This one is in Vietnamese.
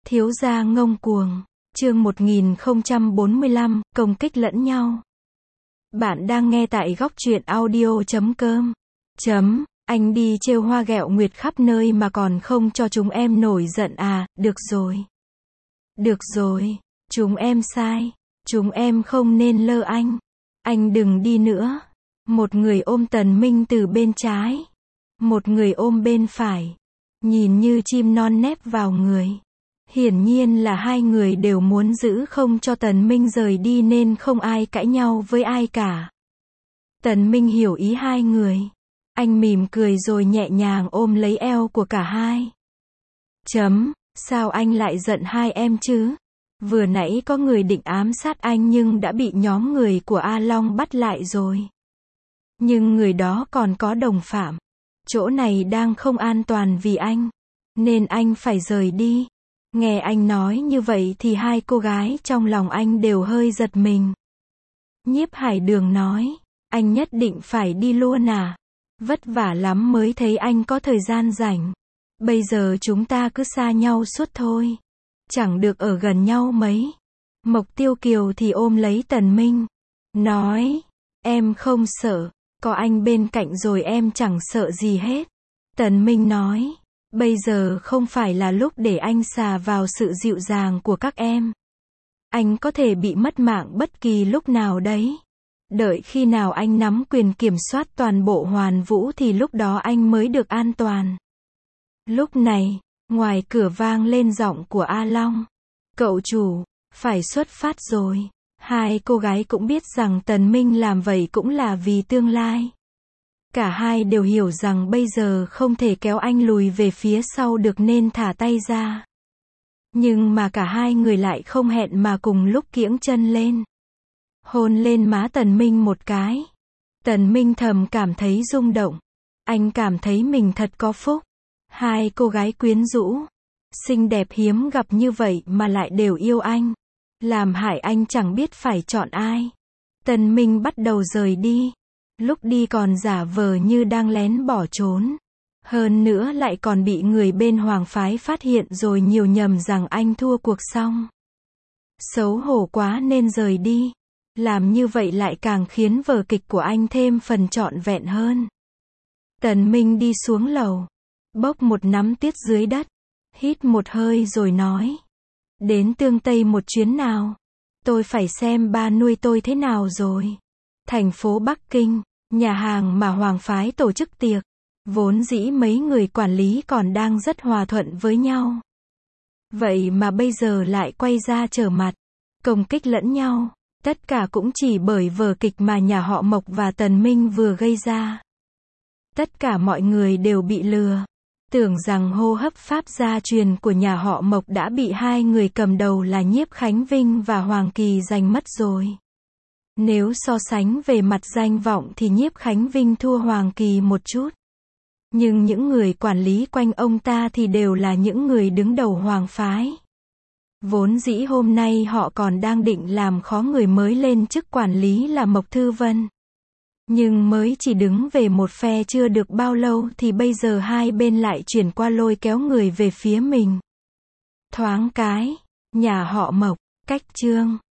Thiếu gia ngông cuồng. Chương 1045, công kích lẫn nhau. Bạn đang nghe tại góc truyện audio.com. Anh đi trêu hoa ghẹo nguyệt khắp nơi mà còn không cho chúng em nổi giận à, được rồi. Được rồi, chúng em sai. Chúng em không nên lơ anh. Anh đừng đi nữa. Một người ôm Tần Minh từ bên trái. Một người ôm bên phải. Nhìn như chim non nép vào người. Hiển nhiên là hai người đều muốn giữ không cho Tần Minh rời đi nên không ai cãi nhau với ai cả. Tần Minh hiểu ý hai người. Anh mỉm cười rồi nhẹ nhàng ôm lấy eo của cả hai. Sao anh lại giận hai em chứ? Vừa nãy có người định ám sát anh nhưng đã bị nhóm người của A Long bắt lại rồi. Nhưng người đó còn có đồng phạm. Chỗ này đang không an toàn vì anh. Nên anh phải rời đi. Nghe anh nói như vậy thì hai cô gái trong lòng anh đều hơi giật mình. Nhiếp Hải Đường nói, anh nhất định phải đi luôn à? Vất vả lắm mới thấy anh có thời gian rảnh. Bây giờ chúng ta cứ xa nhau suốt thôi. Chẳng được ở gần nhau mấy. Mộc Tiêu Kiều thì ôm lấy Tần Minh. Nói, em không sợ. Có anh bên cạnh rồi em chẳng sợ gì hết. Tần Minh nói, bây giờ không phải là lúc để anh xà vào sự dịu dàng của các em. Anh có thể bị mất mạng bất kỳ lúc nào đấy. Đợi khi nào anh nắm quyền kiểm soát toàn bộ Hoàn Vũ thì lúc đó anh mới được an toàn. Lúc này, ngoài cửa vang lên giọng của A Long. Cậu chủ, phải xuất phát rồi. Hai cô gái cũng biết rằng Tần Minh làm vậy cũng là vì tương lai. Cả hai đều hiểu rằng bây giờ không thể kéo anh lùi về phía sau được nên thả tay ra. Nhưng mà cả hai người lại không hẹn mà cùng lúc kiễng chân lên. Hôn lên má Tần Minh một cái. Tần Minh thầm cảm thấy rung động. Anh cảm thấy mình thật có phúc. Hai cô gái quyến rũ, xinh đẹp hiếm gặp như vậy mà lại đều yêu anh. Làm hại anh chẳng biết phải chọn ai. Tần Minh bắt đầu rời đi. Lúc đi còn giả vờ như đang lén bỏ trốn. Hơn nữa lại còn bị người bên Hoàng phái phát hiện rồi nhiều nhầm rằng anh thua cuộc xong. Xấu hổ quá nên rời đi. Làm như vậy lại càng khiến vở kịch của anh thêm phần trọn vẹn hơn. Tần Minh đi xuống lầu. Bốc một nắm tuyết dưới đất. Hít một hơi rồi nói. Đến Tương Tây một chuyến nào. Tôi phải xem ba nuôi tôi thế nào rồi. Thành phố Bắc Kinh, nhà hàng mà Hoàng phái tổ chức tiệc. Vốn dĩ mấy người quản lý còn đang rất hòa thuận với nhau. Vậy mà bây giờ lại quay ra trở mặt. Công kích lẫn nhau. Tất cả cũng chỉ bởi vở kịch mà nhà họ Mộc và Tần Minh vừa gây ra. Tất cả mọi người đều bị lừa. Tưởng rằng hô hấp pháp gia truyền của nhà họ Mộc đã bị hai người cầm đầu là Nhiếp Khánh Vinh và Hoàng Kỳ giành mất rồi. Nếu so sánh về mặt danh vọng thì Nhiếp Khánh Vinh thua Hoàng Kỳ một chút. Nhưng những người quản lý quanh ông ta thì đều là những người đứng đầu Hoàng phái. Vốn dĩ hôm nay họ còn đang định làm khó người mới lên chức quản lý là Mộc Thư Vân. Nhưng mới chỉ đứng về một phe chưa được bao lâu thì bây giờ hai bên lại chuyển qua lôi kéo người về phía mình. Thoáng cái, nhà họ Mộc, cách chương.